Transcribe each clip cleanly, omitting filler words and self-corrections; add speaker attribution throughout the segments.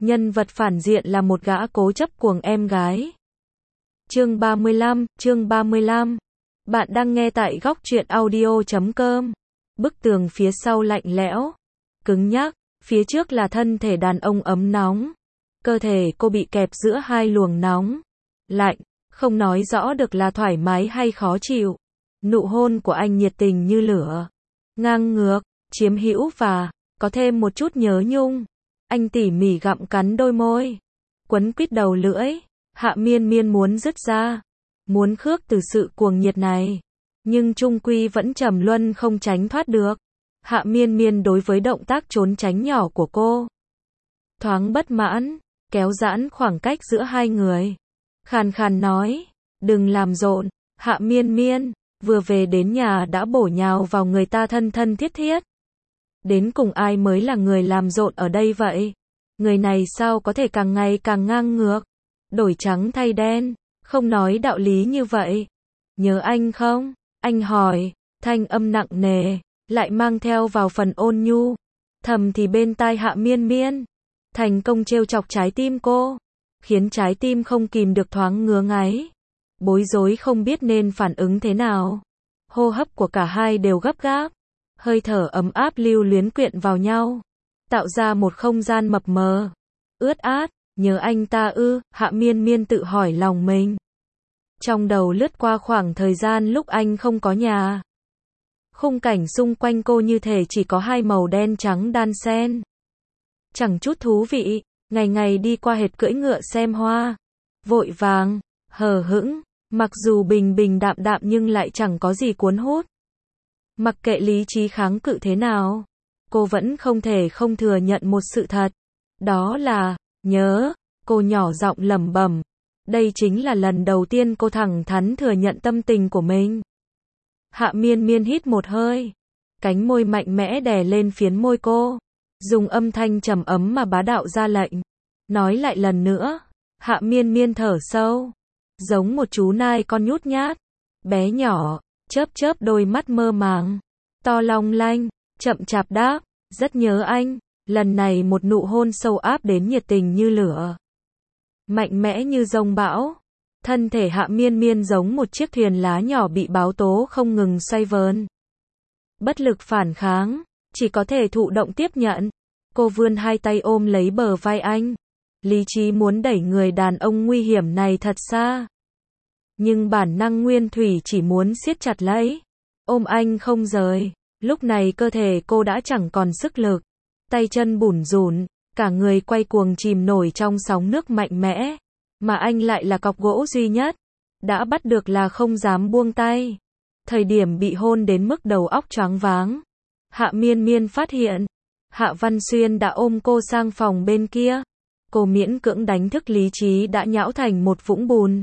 Speaker 1: Nhân vật phản diện là một gã cố chấp cuồng em gái. Chương 35. Bạn đang nghe tại góc truyện audio.com. Bức tường phía sau lạnh lẽo, cứng nhắc, phía trước là thân thể đàn ông ấm nóng. Cơ thể cô bị kẹp giữa hai luồng nóng, lạnh, không nói rõ được là thoải mái hay khó chịu. Nụ hôn của anh nhiệt tình như lửa, ngang ngược, chiếm hữu và có thêm một chút nhớ nhung. Anh tỉ mỉ gặm cắn đôi môi, quấn quýt đầu lưỡi. Hạ Miên Miên muốn dứt ra, muốn khước từ sự cuồng nhiệt này, nhưng chung quy vẫn trầm luân không tránh thoát được. Hạ Miên Miên đối với động tác trốn tránh nhỏ của cô thoáng bất mãn, kéo giãn khoảng cách giữa hai người. Khàn khàn nói, đừng làm rộn. Hạ Miên Miên vừa về đến nhà đã bổ nhào vào người ta thân thân thiết thiết. Đến cùng ai mới là người làm rộn ở đây vậy? Người này sao có thể càng ngày càng ngang ngược, đổi trắng thay đen, không nói đạo lý như vậy. Nhớ anh không? Anh hỏi, thanh âm nặng nề, lại mang theo vào phần ôn nhu. Thầm thì bên tai Hạ Miên Miên, thành công trêu chọc trái tim cô, khiến trái tim không kìm được thoáng ngứa ngáy, bối rối không biết nên phản ứng thế nào. Hô hấp của cả hai đều gấp gáp, hơi thở ấm áp lưu luyến quyện vào nhau, tạo ra một không gian mập mờ, ướt át. Nhớ anh ta ư? Hạ Miên Miên tự hỏi lòng mình. Trong đầu lướt qua khoảng thời gian lúc anh không có nhà. Khung cảnh xung quanh cô như thể chỉ có hai màu đen trắng đan xen, chẳng chút thú vị. Ngày ngày đi qua hệt cưỡi ngựa xem hoa, vội vàng, hờ hững, mặc dù bình bình đạm đạm nhưng lại chẳng có gì cuốn hút. Mặc kệ lý trí kháng cự thế nào, cô vẫn không thể không thừa nhận một sự thật. Đó là, nhớ. Cô nhỏ giọng lẩm bẩm. Đây chính là lần đầu tiên cô thẳng thắn thừa nhận tâm tình của mình. Hạ Miên Miên hít một hơi, cánh môi mạnh mẽ đè lên phiến môi cô, dùng âm thanh trầm ấm mà bá đạo ra lệnh. Nói lại lần nữa. Hạ Miên Miên thở sâu, giống một chú nai con nhút nhát, bé nhỏ, chớp chớp đôi mắt mơ màng, to long lanh, chậm chạp đáp, rất nhớ anh. Lần này một nụ hôn sâu áp đến nhiệt tình như lửa, mạnh mẽ như dông bão. Thân thể Hạ Miên Miên giống một chiếc thuyền lá nhỏ bị bão tố không ngừng xoay vờn, bất lực phản kháng, chỉ có thể thụ động tiếp nhận. Cô vươn hai tay ôm lấy bờ vai anh, lý trí muốn đẩy người đàn ông nguy hiểm này thật xa, nhưng bản năng nguyên thủy chỉ muốn siết chặt lấy, ôm anh không rời. Lúc này cơ thể cô đã chẳng còn sức lực, tay chân bủn rủn, cả người quay cuồng chìm nổi trong sóng nước mạnh mẽ, mà anh lại là cọc gỗ duy nhất, đã bắt được là không dám buông tay. Thời điểm bị hôn đến mức đầu óc choáng váng, Hạ Miên Miên phát hiện, Hạ Văn Xuyên đã ôm cô sang phòng bên kia. Cô miễn cưỡng đánh thức lý trí đã nhão thành một vũng bùn,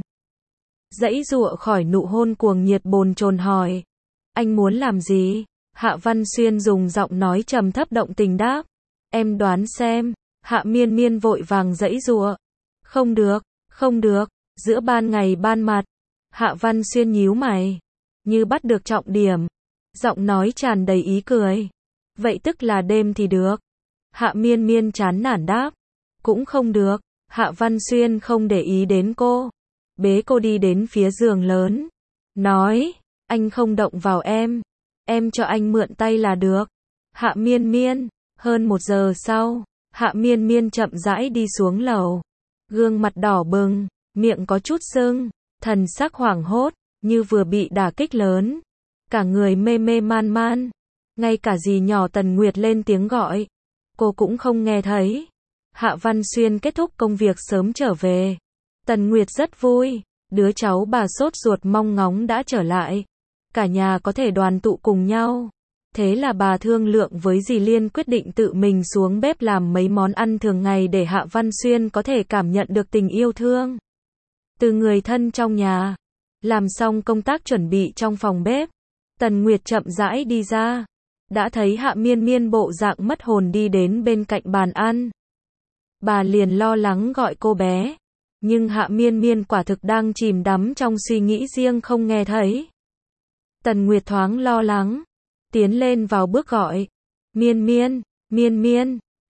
Speaker 1: giãy giụa khỏi nụ hôn cuồng nhiệt bồn chồn hỏi, anh muốn làm gì? Hạ Văn Xuyên dùng giọng nói trầm thấp động tình đáp, em đoán xem. Hạ Miên Miên vội vàng giãy giụa, không được, không được. Giữa ban ngày ban mặt, Hạ Văn Xuyên nhíu mày, như bắt được trọng điểm, giọng nói tràn đầy ý cười, vậy tức là đêm thì được. Hạ Miên Miên chán nản đáp, cũng không được. Hạ Văn Xuyên không để ý đến cô, bế cô đi đến phía giường lớn, nói, anh không động vào em cho anh mượn tay là được. Hạ Miên Miên. Hơn 1 giờ sau, Hạ Miên Miên chậm rãi đi xuống lầu, gương mặt đỏ bừng, miệng có chút sưng, thần sắc hoảng hốt, như vừa bị đả kích lớn, cả người mê mê man man, ngay cả dì nhỏ Tần Nguyệt lên tiếng gọi, cô cũng không nghe thấy. Hạ Văn Xuyên kết thúc công việc sớm trở về, Tần Nguyệt rất vui, đứa cháu bà sốt ruột mong ngóng đã trở lại, cả nhà có thể đoàn tụ cùng nhau. Thế là bà thương lượng với dì Liên quyết định tự mình xuống bếp làm mấy món ăn thường ngày để Hạ Văn Xuyên có thể cảm nhận được tình yêu thương từ người thân trong nhà. Làm xong công tác chuẩn bị trong phòng bếp, Tần Nguyệt chậm rãi đi ra, đã thấy Hạ Miên Miên bộ dạng mất hồn đi đến bên cạnh bàn ăn. Bà liền lo lắng gọi cô bé, nhưng Hạ Miên Miên quả thực đang chìm đắm trong suy nghĩ riêng không nghe thấy. Tần Nguyệt thoáng lo lắng, tiến lên vào bước gọi, Miên Miên,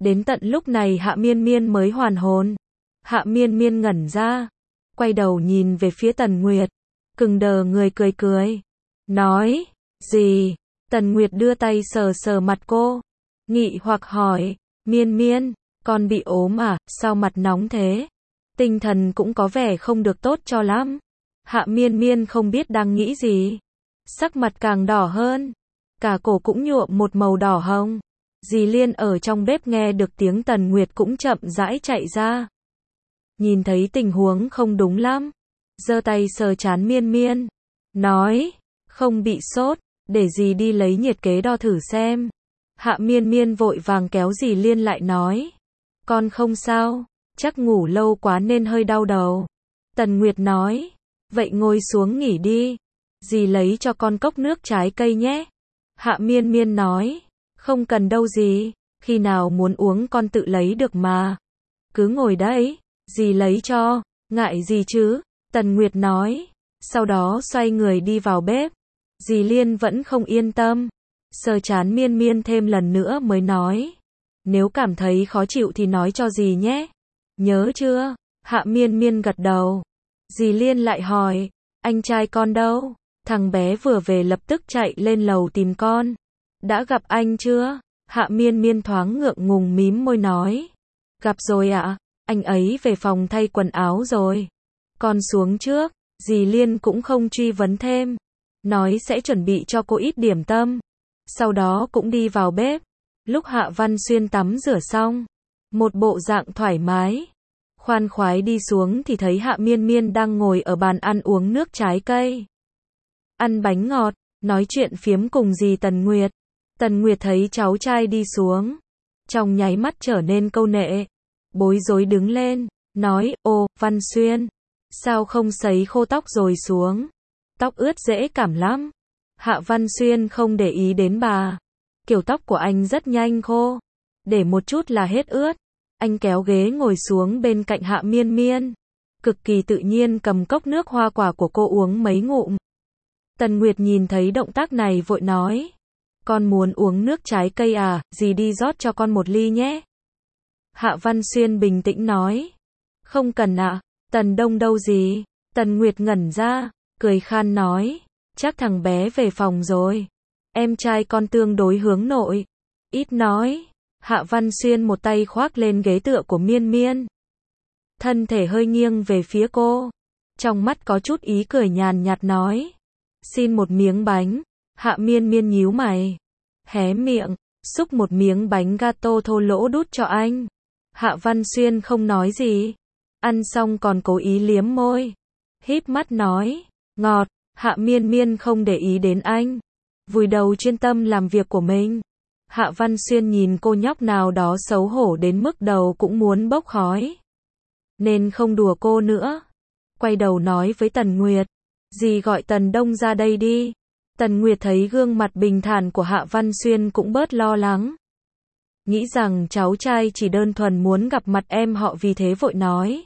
Speaker 1: Đến tận lúc này Hạ Miên Miên mới hoàn hồn. Hạ Miên Miên ngẩn ra, quay đầu nhìn về phía Tần Nguyệt, cứng đờ người cười cười. Nói, gì? Tần Nguyệt đưa tay sờ sờ mặt cô, nghi hoặc hỏi, Miên Miên, con bị ốm à, sao mặt nóng thế? Tinh thần cũng có vẻ không được tốt cho lắm. Hạ Miên Miên không biết đang nghĩ gì. Sắc mặt càng đỏ hơn, cả cổ cũng nhuộm một màu đỏ hồng. Dì Liên ở trong bếp nghe được tiếng Tần Nguyệt cũng chậm rãi chạy ra. Nhìn thấy tình huống không đúng lắm, giơ tay sờ trán Miên Miên, nói, không bị sốt, để dì đi lấy nhiệt kế đo thử xem. Hạ Miên Miên vội vàng kéo dì Liên lại nói, con không sao, chắc ngủ lâu quá nên hơi đau đầu. Tần Nguyệt nói, vậy ngồi xuống nghỉ đi, dì lấy cho con cốc nước trái cây nhé. Hạ Miên Miên nói, không cần đâu dì, khi nào muốn uống con tự lấy được mà. Cứ ngồi đấy, dì lấy cho, ngại gì chứ, Tần Nguyệt nói, sau đó xoay người đi vào bếp. Dì Liên vẫn không yên tâm, sờ trán Miên Miên thêm lần nữa mới nói, nếu cảm thấy khó chịu thì nói cho dì nhé. Nhớ chưa? Hạ Miên Miên gật đầu. Dì Liên lại hỏi, anh trai con đâu? Thằng bé vừa về lập tức chạy lên lầu tìm con. Đã gặp anh chưa? Hạ Miên Miên thoáng ngượng ngùng mím môi nói, gặp rồi ạ, anh ấy về phòng thay quần áo rồi. Con xuống trước. Dì Liên cũng không truy vấn thêm, nói sẽ chuẩn bị cho cô ít điểm tâm. Sau đó cũng đi vào bếp. Lúc Hạ Văn Xuyên tắm rửa xong, một bộ dạng thoải mái, khoan khoái đi xuống thì thấy Hạ Miên Miên đang ngồi ở bàn ăn uống nước trái cây, ăn bánh ngọt, nói chuyện phiếm cùng dì Tần Nguyệt. Tần Nguyệt thấy cháu trai đi xuống, trong nháy mắt trở nên câu nệ, bối rối đứng lên, nói, ô, Văn Xuyên, sao không sấy khô tóc rồi xuống? Tóc ướt dễ cảm lắm. Hạ Văn Xuyên không để ý đến bà. Kiểu tóc của anh rất nhanh khô, để một chút là hết ướt. Anh kéo ghế ngồi xuống bên cạnh Hạ Miên Miên, cực kỳ tự nhiên cầm cốc nước hoa quả của cô uống mấy ngụm. Tần Nguyệt nhìn thấy động tác này vội nói, con muốn uống nước trái cây à, dì đi rót cho con một ly nhé. Hạ Văn Xuyên bình tĩnh nói, không cần ạ. Tần Đông đâu gì? Tần Nguyệt ngẩn ra, cười khan nói, chắc thằng bé về phòng rồi. Em trai con tương đối hướng nội. Ít nói. Hạ Văn Xuyên một tay khoác lên ghế tựa của Miên Miên, thân thể hơi nghiêng về phía cô, trong mắt có chút ý cười nhàn nhạt nói, xin một miếng bánh. Hạ Miên Miên nhíu mày, hé miệng, xúc một miếng bánh gato thô lỗ đút cho anh. Hạ Văn Xuyên không nói gì, ăn xong còn cố ý liếm môi, híp mắt nói, ngọt. Hạ Miên Miên không để ý đến anh, vùi đầu chuyên tâm làm việc của mình. Hạ Văn Xuyên nhìn cô nhóc nào đó xấu hổ đến mức đầu cũng muốn bốc khói, nên không đùa cô nữa. Quay đầu nói với Tần Nguyệt, dì gọi Tần Đông ra đây đi. Tần Nguyệt thấy gương mặt bình thản của Hạ Văn Xuyên cũng bớt lo lắng, nghĩ rằng cháu trai chỉ đơn thuần muốn gặp mặt em họ vì thế vội nói,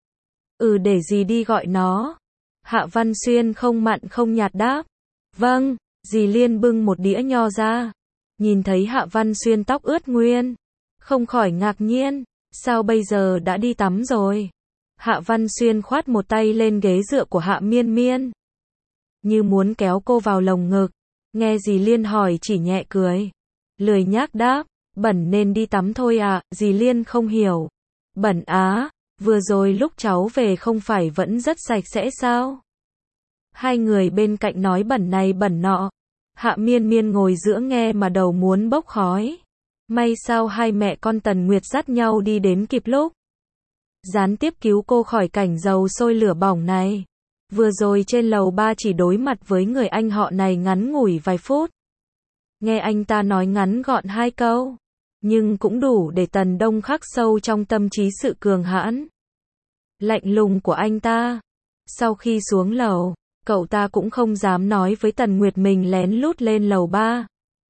Speaker 1: để dì đi gọi nó. Hạ Văn Xuyên không mặn không nhạt đáp, vâng. Dì Liên bưng một đĩa nho ra, nhìn thấy Hạ Văn Xuyên tóc ướt nguyên, không khỏi ngạc nhiên, sao bây giờ đã đi tắm rồi? Hạ Văn Xuyên khoát một tay lên ghế dựa của Hạ Miên Miên, như muốn kéo cô vào lồng ngực. Nghe dì Liên hỏi chỉ nhẹ cười, lười nhác đáp, bẩn nên đi tắm thôi à. Dì Liên không hiểu, bẩn á, vừa rồi lúc cháu về không phải vẫn rất sạch sẽ sao? Hai người bên cạnh nói bẩn này bẩn nọ. Hạ Miên Miên ngồi giữa nghe mà đầu muốn bốc khói. May sao hai mẹ con Tần Nguyệt dắt nhau đi đến kịp lúc, gián tiếp cứu cô khỏi cảnh dầu sôi lửa bỏng này. Vừa rồi trên lầu 3 chỉ đối mặt với người anh họ này ngắn ngủi vài phút, nghe anh ta nói ngắn gọn 2 câu, nhưng cũng đủ để Tần Đông khắc sâu trong tâm trí sự cường hãn, lạnh lùng của anh ta. Sau khi xuống lầu, cậu ta cũng không dám nói với Tần Nguyệt mình lén lút lên lầu 3.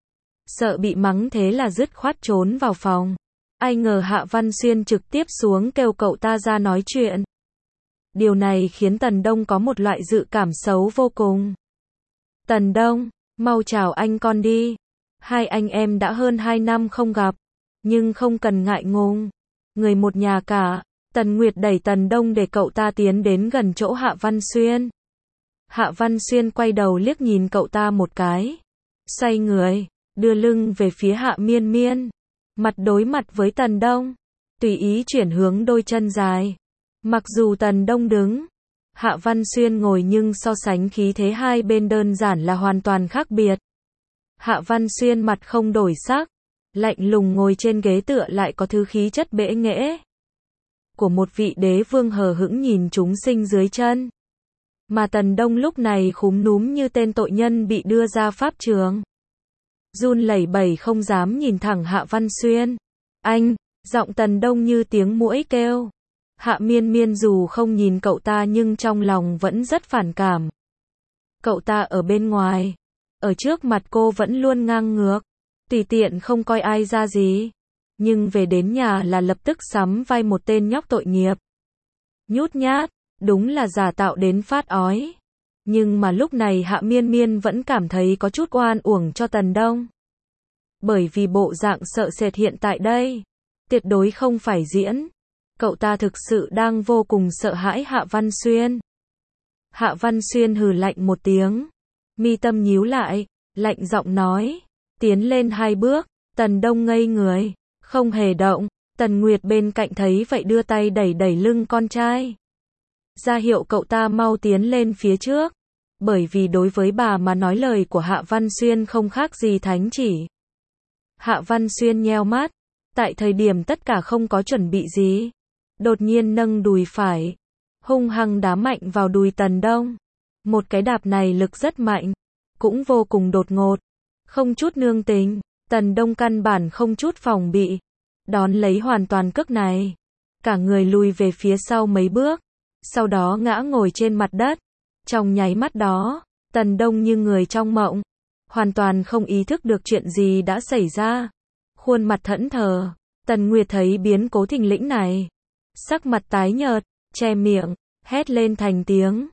Speaker 1: Sợ bị mắng thế là dứt khoát trốn vào phòng. Ai ngờ Hạ Văn Xuyên trực tiếp xuống kêu cậu ta ra nói chuyện. Điều này khiến Tần Đông có một loại dự cảm xấu vô cùng. Tần Đông, mau chào anh con đi. Hai anh em đã hơn 2 năm không gặp. Nhưng không cần ngại ngùng. Người một nhà cả. Tần Nguyệt đẩy Tần Đông để cậu ta tiến đến gần chỗ Hạ Văn Xuyên. Hạ Văn Xuyên quay đầu liếc nhìn cậu ta một cái. Xoay người, đưa lưng về phía Hạ Miên Miên. Mặt đối mặt với Tần Đông. Tùy ý chuyển hướng đôi chân dài. Mặc dù Tần Đông đứng, Hạ Văn Xuyên ngồi nhưng so sánh khí thế hai bên đơn giản là hoàn toàn khác biệt. Hạ Văn Xuyên mặt không đổi sắc, lạnh lùng ngồi trên ghế tựa lại có thứ khí chất bẽ nghễ của một vị đế vương hờ hững nhìn chúng sinh dưới chân. Mà Tần Đông lúc này khúm núm như tên tội nhân bị đưa ra pháp trường. Run lẩy bẩy không dám nhìn thẳng Hạ Văn Xuyên. Anh, giọng Tần Đông như tiếng muỗi kêu. Hạ Miên Miên dù không nhìn cậu ta nhưng trong lòng vẫn rất phản cảm. Cậu ta ở bên ngoài, ở trước mặt cô vẫn luôn ngang ngược, tùy tiện không coi ai ra gì. Nhưng về đến nhà là lập tức sắm vai một tên nhóc tội nghiệp. Nhút nhát, đúng là giả tạo đến phát ói. Nhưng mà lúc này Hạ Miên Miên vẫn cảm thấy có chút oan uổng cho Tần Đông. Bởi vì bộ dạng sợ sệt hiện tại đây, tuyệt đối không phải diễn. Cậu ta thực sự đang vô cùng sợ hãi Hạ Văn Xuyên. Hạ Văn Xuyên hừ lạnh một tiếng. Mi tâm nhíu lại, lạnh giọng nói. Tiến lên 2 bước, Tần Đông ngây người, không hề động. Tần Nguyệt bên cạnh thấy vậy đưa tay đẩy đẩy lưng con trai. Ra hiệu cậu ta mau tiến lên phía trước. Bởi vì đối với bà mà nói lời của Hạ Văn Xuyên không khác gì thánh chỉ. Hạ Văn Xuyên nheo mắt. Tại thời điểm tất cả không có chuẩn bị gì, đột nhiên nâng đùi phải, hung hăng đá mạnh vào đùi Tần Đông. Một cái đạp này lực rất mạnh, cũng vô cùng đột ngột, không chút nương tình. Tần Đông căn bản không chút phòng bị, đón lấy hoàn toàn cước này, cả người lùi về phía sau mấy bước, sau đó ngã ngồi trên mặt đất. Trong nháy mắt đó, Tần Đông như người trong mộng, hoàn toàn không ý thức được chuyện gì đã xảy ra. Khuôn mặt thẫn thờ, Tần Nguyệt thấy biến cố thình lĩnh này, sắc mặt tái nhợt, che miệng, hét lên thành tiếng.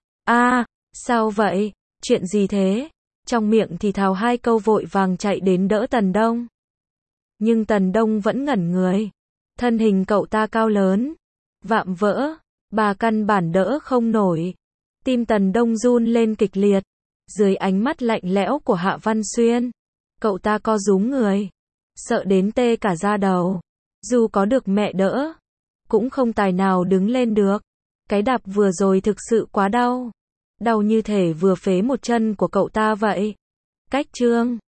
Speaker 1: Sao vậy? Chuyện gì thế? Trong miệng thì thào 2 câu vội vàng chạy đến đỡ Tần Đông. Nhưng Tần Đông vẫn ngẩn người. Thân hình cậu ta cao lớn, vạm vỡ, bà căn bản đỡ không nổi. Tim Tần Đông run lên kịch liệt. Dưới ánh mắt lạnh lẽo của Hạ Văn Xuyên, cậu ta co rúm người, sợ đến tê cả da đầu. Dù có được mẹ đỡ, cũng không tài nào đứng lên được. Cái đạp vừa rồi thực sự quá đau. Đau như thể vừa phế một chân của cậu ta vậy. Cách chương